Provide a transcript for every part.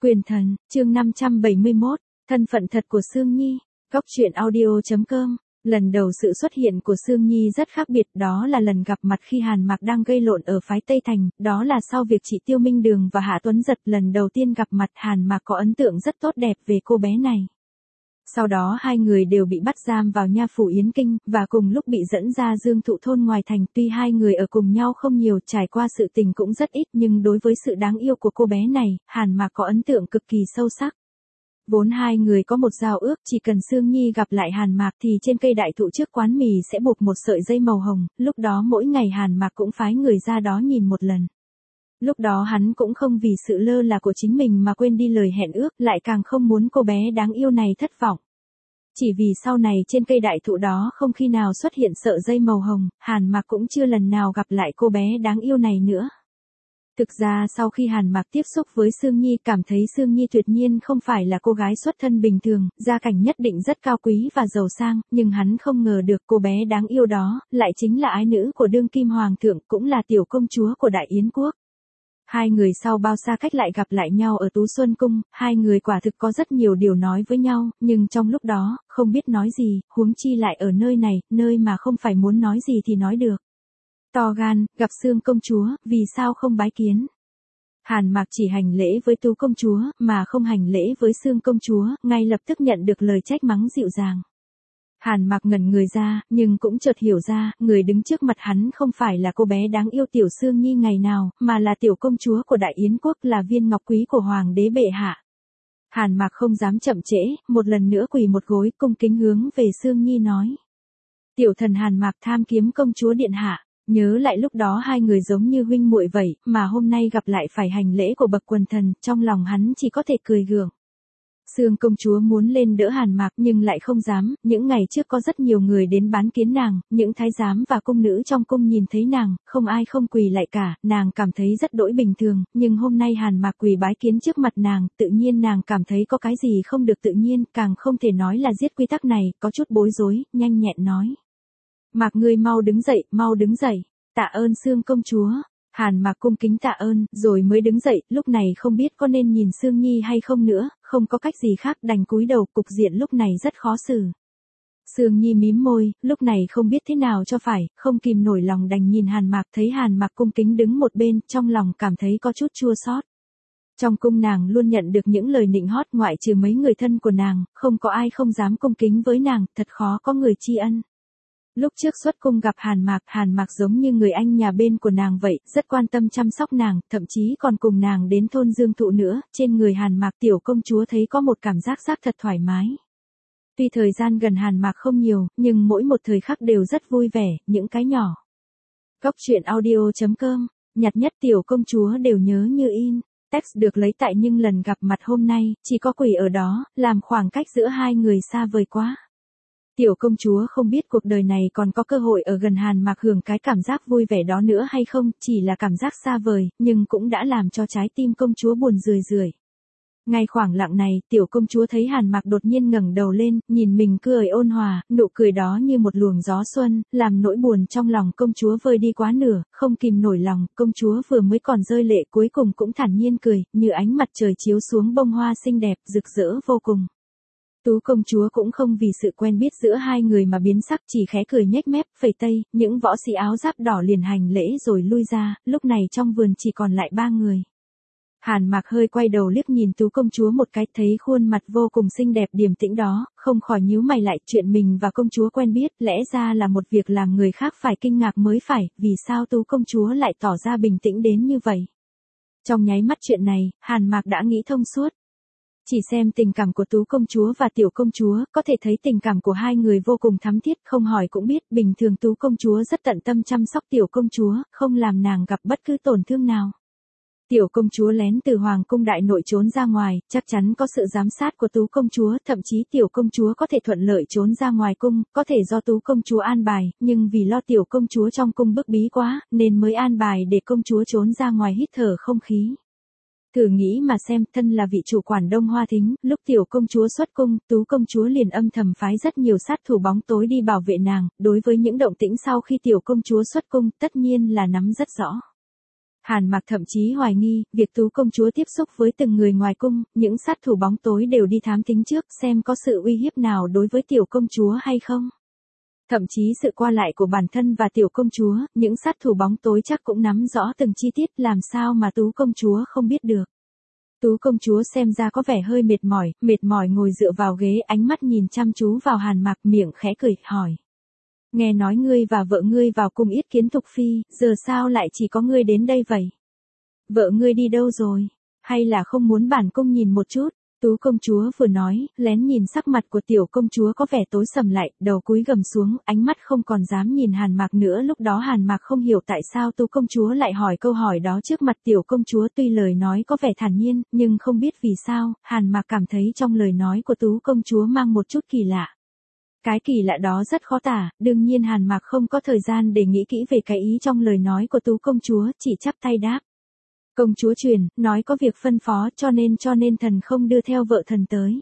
Quyền thần, chương 571, thân phận thật của Sương Nhi, góc truyện audio.com. Lần đầu sự xuất hiện của Sương Nhi rất khác biệt, đó là lần gặp mặt khi Hàn Mạc đang gây lộn ở phái Tây Thành, đó là sau việc chị Tiêu Minh Đường và Hạ Tuấn Giật lần đầu tiên gặp mặt. Hàn Mạc có ấn tượng rất tốt đẹp về cô bé này. Sau đó hai người đều bị bắt giam vào nha phủ Yến Kinh, và cùng lúc bị dẫn ra Dương Thụ thôn ngoài thành. Tuy hai người ở cùng nhau không nhiều, trải qua sự tình cũng rất ít, nhưng đối với sự đáng yêu của cô bé này, Hàn Mạc có ấn tượng cực kỳ sâu sắc. Vốn hai người có một giao ước, chỉ cần Sương Nhi gặp lại Hàn Mạc thì trên cây đại thụ trước quán mì sẽ buộc một sợi dây màu hồng, lúc đó mỗi ngày Hàn Mạc cũng phái người ra đó nhìn một lần. Lúc đó hắn cũng không vì sự lơ là của chính mình mà quên đi lời hẹn ước, lại càng không muốn cô bé đáng yêu này thất vọng. Chỉ vì sau này trên cây đại thụ đó không khi nào xuất hiện sợi dây màu hồng, Hàn Mạc cũng chưa lần nào gặp lại cô bé đáng yêu này nữa. Thực ra sau khi Hàn Mạc tiếp xúc với Sương Nhi, cảm thấy Sương Nhi tuyệt nhiên không phải là cô gái xuất thân bình thường, gia cảnh nhất định rất cao quý và giàu sang, nhưng hắn không ngờ được cô bé đáng yêu đó lại chính là ái nữ của đương kim hoàng thượng, cũng là tiểu công chúa của Đại Yến quốc. Hai người sau bao xa cách lại gặp lại nhau ở Tú Xuân Cung, hai người quả thực có rất nhiều điều nói với nhau, nhưng trong lúc đó, không biết nói gì, huống chi lại ở nơi này, nơi mà không phải muốn nói gì thì nói được. To gan, gặp Sương công chúa, vì sao không bái kiến? Hàn Mạc chỉ hành lễ với Tú công chúa, mà không hành lễ với Sương công chúa, ngay lập tức nhận được lời trách mắng dịu dàng. Hàn Mạc ngẩn người ra, nhưng cũng chợt hiểu ra, người đứng trước mặt hắn không phải là cô bé đáng yêu tiểu Sương Nhi ngày nào, mà là tiểu công chúa của Đại Yến quốc, là viên ngọc quý của hoàng đế bệ hạ. Hàn Mạc không dám chậm trễ, một lần nữa quỳ một gối, cung kính hướng về Sương Nhi nói: "Tiểu thần Hàn Mạc tham kiếm công chúa điện hạ." Nhớ lại lúc đó hai người giống như huynh muội vậy, mà hôm nay gặp lại phải hành lễ của bậc quần thần, trong lòng hắn chỉ có thể cười gượng. Sương công chúa muốn lên đỡ Hàn Mạc nhưng lại không dám, những ngày trước có rất nhiều người đến bái kiến nàng, những thái giám và cung nữ trong cung nhìn thấy nàng, không ai không quỳ lại cả, nàng cảm thấy rất đỗi bình thường, nhưng hôm nay Hàn Mạc quỳ bái kiến trước mặt nàng, tự nhiên nàng cảm thấy có cái gì không được tự nhiên, càng không thể nói là giết quy tắc này, có chút bối rối, nhanh nhẹn nói: "Mạc ngươi mau đứng dậy, mau đứng dậy." "Tạ ơn Sương công chúa." Hàn Mạc cung kính tạ ơn, rồi mới đứng dậy, lúc này không biết có nên nhìn Sương Nhi hay không nữa, không có cách gì khác đành cúi đầu, cục diện lúc này rất khó xử. Sương Nhi mím môi, lúc này không biết thế nào cho phải, không kìm nổi lòng đành nhìn Hàn Mạc, thấy Hàn Mạc cung kính đứng một bên, trong lòng cảm thấy có chút chua xót. Trong cung nàng luôn nhận được những lời nịnh hót, ngoại trừ mấy người thân của nàng, không có ai không dám cung kính với nàng, thật khó có người tri ân. Lúc trước xuất cung gặp Hàn Mạc giống như người anh nhà bên của nàng vậy, rất quan tâm chăm sóc nàng, thậm chí còn cùng nàng đến thôn Dương Thụ nữa, trên người Hàn Mạc tiểu công chúa thấy có một cảm giác thật thoải mái. Tuy thời gian gần Hàn Mạc không nhiều, nhưng mỗi một thời khắc đều rất vui vẻ, những cái nhỏ. Góc truyện audio.com, nhặt nhất tiểu công chúa đều nhớ như in. Text được lấy tại nhưng lần gặp mặt hôm nay, chỉ có quỷ ở đó, làm khoảng cách giữa hai người xa vời quá. Tiểu công chúa không biết cuộc đời này còn có cơ hội ở gần Hàn Mạc hưởng cái cảm giác vui vẻ đó nữa hay không, chỉ là cảm giác xa vời, nhưng cũng đã làm cho trái tim công chúa buồn rười rượi. Ngay khoảng lặng này, tiểu công chúa thấy Hàn Mạc đột nhiên ngẩng đầu lên, nhìn mình cười ôn hòa, nụ cười đó như một luồng gió xuân, làm nỗi buồn trong lòng công chúa vơi đi quá nửa, không kìm nổi lòng, công chúa vừa mới còn rơi lệ cuối cùng cũng thản nhiên cười, như ánh mặt trời chiếu xuống bông hoa xinh đẹp, rực rỡ vô cùng. Tú công chúa cũng không vì sự quen biết giữa hai người mà biến sắc, chỉ khẽ cười nhếch mép, phẩy tay, những võ sĩ áo giáp đỏ liền hành lễ rồi lui ra, lúc này trong vườn chỉ còn lại ba người. Hàn Mạc hơi quay đầu liếc nhìn Tú công chúa một cái, thấy khuôn mặt vô cùng xinh đẹp điềm tĩnh đó, không khỏi nhíu mày lại, chuyện mình và công chúa quen biết, lẽ ra là một việc làm người khác phải kinh ngạc mới phải, vì sao Tú công chúa lại tỏ ra bình tĩnh đến như vậy? Trong nháy mắt chuyện này, Hàn Mạc đã nghĩ thông suốt. Chỉ xem tình cảm của Tú công chúa và tiểu công chúa, có thể thấy tình cảm của hai người vô cùng thắm thiết, không hỏi cũng biết, bình thường Tú công chúa rất tận tâm chăm sóc tiểu công chúa, không làm nàng gặp bất cứ tổn thương nào. Tiểu công chúa lén từ hoàng cung đại nội trốn ra ngoài, chắc chắn có sự giám sát của Tú công chúa, thậm chí tiểu công chúa có thể thuận lợi trốn ra ngoài cung, có thể do Tú công chúa an bài, nhưng vì lo tiểu công chúa trong cung bức bí quá, nên mới an bài để công chúa trốn ra ngoài hít thở không khí. Thử nghĩ mà xem, thân là vị chủ quản Đông Hoa Thính, lúc tiểu công chúa xuất cung, Tú công chúa liền âm thầm phái rất nhiều sát thủ bóng tối đi bảo vệ nàng, đối với những động tĩnh sau khi tiểu công chúa xuất cung, tất nhiên là nắm rất rõ. Hàn Mặc thậm chí hoài nghi, việc Tú công chúa tiếp xúc với từng người ngoài cung, những sát thủ bóng tối đều đi thám thính trước xem có sự uy hiếp nào đối với tiểu công chúa hay không. Thậm chí sự qua lại của bản thân và tiểu công chúa, những sát thủ bóng tối chắc cũng nắm rõ từng chi tiết, làm sao mà Tú công chúa không biết được. Tú công chúa xem ra có vẻ hơi mệt mỏi ngồi dựa vào ghế, ánh mắt nhìn chăm chú vào Hàn Mặc, miệng khẽ cười, hỏi. Nghe nói ngươi và vợ ngươi vào cung yết kiến Thục Phi, giờ sao lại chỉ có ngươi đến đây vậy? Vợ ngươi đi đâu rồi? Hay là không muốn bản cung nhìn một chút? Tú công chúa vừa nói, lén nhìn sắc mặt của tiểu công chúa có vẻ tối sầm lại, đầu cúi gầm xuống, ánh mắt không còn dám nhìn Hàn Mặc nữa. Lúc đó Hàn Mặc không hiểu tại sao Tú công chúa lại hỏi câu hỏi đó trước mặt tiểu công chúa, tuy lời nói có vẻ thản nhiên, nhưng không biết vì sao, Hàn Mặc cảm thấy trong lời nói của Tú công chúa mang một chút kỳ lạ. Cái kỳ lạ đó rất khó tả, đương nhiên Hàn Mặc không có thời gian để nghĩ kỹ về cái ý trong lời nói của Tú công chúa, chỉ chắp tay đáp. Công chúa truyền, nói có việc phân phó cho nên thần không đưa theo vợ thần tới.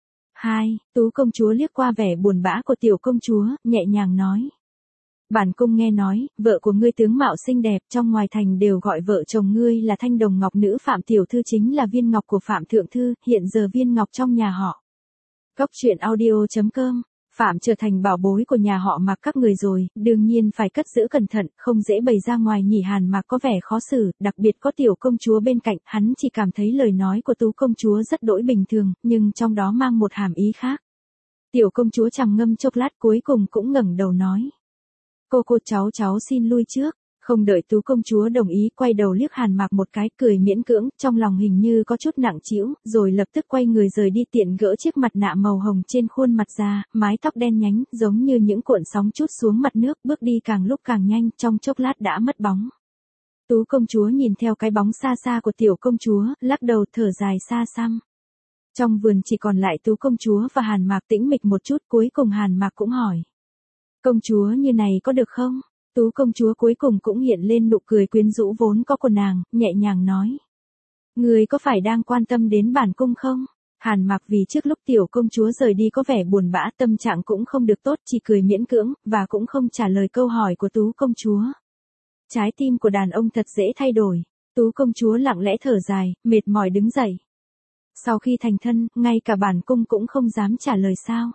Tú công chúa liếc qua vẻ buồn bã của tiểu công chúa, nhẹ nhàng nói. Bản cung nghe nói, vợ của ngươi tướng mạo xinh đẹp, trong ngoài thành đều gọi vợ chồng ngươi là Thanh Đồng Ngọc Nữ, Phạm tiểu thư chính là viên ngọc của Phạm thượng thư, hiện giờ viên ngọc trong nhà họ. Góc truyện audio.com. Phạm trở thành bảo bối của nhà họ Mặc các người rồi, đương nhiên phải cất giữ cẩn thận, không dễ bày ra ngoài nhỉ. Hàn Mặc có vẻ khó xử, đặc biệt có tiểu công chúa bên cạnh, hắn chỉ cảm thấy lời nói của Tú công chúa rất đỗi bình thường, nhưng trong đó mang một hàm ý khác. Tiểu công chúa trầm ngâm chốc lát cuối cùng cũng ngẩng đầu nói. Cô cháu xin lui trước. Không đợi Tú công chúa đồng ý, quay đầu liếc Hàn Mặc một cái, cười miễn cưỡng, trong lòng hình như có chút nặng trĩu, rồi lập tức quay người rời đi, tiện gỡ chiếc mặt nạ màu hồng trên khuôn mặt ra, mái tóc đen nhánh, giống như những cuộn sóng trút xuống mặt nước, bước đi càng lúc càng nhanh, trong chốc lát đã mất bóng. Tú công chúa nhìn theo cái bóng xa xa của tiểu công chúa, lắc đầu thở dài xa xăm. Trong vườn chỉ còn lại Tú công chúa và Hàn Mặc, tĩnh mịch một chút, cuối cùng Hàn Mặc cũng hỏi. Công chúa như này có được không? Tú công chúa cuối cùng cũng hiện lên nụ cười quyến rũ vốn có của nàng, nhẹ nhàng nói. Người có phải đang quan tâm đến bản cung không? Hàn Mặc vì trước lúc tiểu công chúa rời đi có vẻ buồn bã, tâm trạng cũng không được tốt, chỉ cười miễn cưỡng, và cũng không trả lời câu hỏi của Tú công chúa. Trái tim của đàn ông thật dễ thay đổi. Tú công chúa lặng lẽ thở dài, mệt mỏi đứng dậy. Sau khi thành thân, ngay cả bản cung cũng không dám trả lời sao?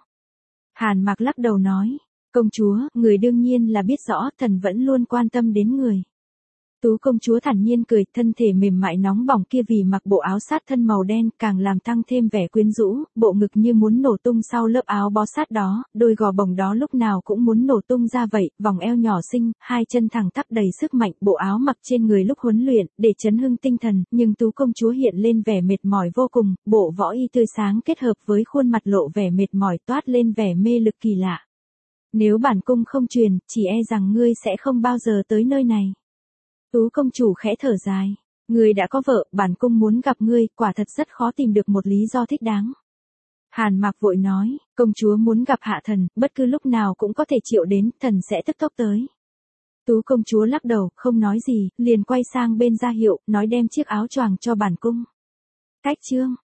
Hàn Mặc lắc đầu nói. Công chúa, người đương nhiên là biết rõ, thần vẫn luôn quan tâm đến người. Tú công chúa thản nhiên cười, thân thể mềm mại nóng bỏng kia vì mặc bộ áo sát thân màu đen càng làm tăng thêm vẻ quyến rũ, bộ ngực như muốn nổ tung sau lớp áo bó sát đó, đôi gò bồng đó lúc nào cũng muốn nổ tung ra vậy, vòng eo nhỏ xinh, hai chân thẳng tắp đầy sức mạnh, bộ áo mặc trên người lúc huấn luyện, để chấn hưng tinh thần, nhưng Tú công chúa hiện lên vẻ mệt mỏi vô cùng, bộ võ y tươi sáng kết hợp với khuôn mặt lộ vẻ mệt mỏi toát lên vẻ mê lực kỳ lạ. Nếu bản cung không truyền, chỉ e rằng ngươi sẽ không bao giờ tới nơi này. Tú công chủ khẽ thở dài. Ngươi đã có vợ, bản cung muốn gặp ngươi, quả thật rất khó tìm được một lý do thích đáng. Hàn Mặc vội nói, công chúa muốn gặp hạ thần, bất cứ lúc nào cũng có thể triệu đến, thần sẽ tức tốc tới. Tú công chúa lắc đầu, không nói gì, liền quay sang bên ra hiệu, nói đem chiếc áo choàng cho bản cung. Cách chương.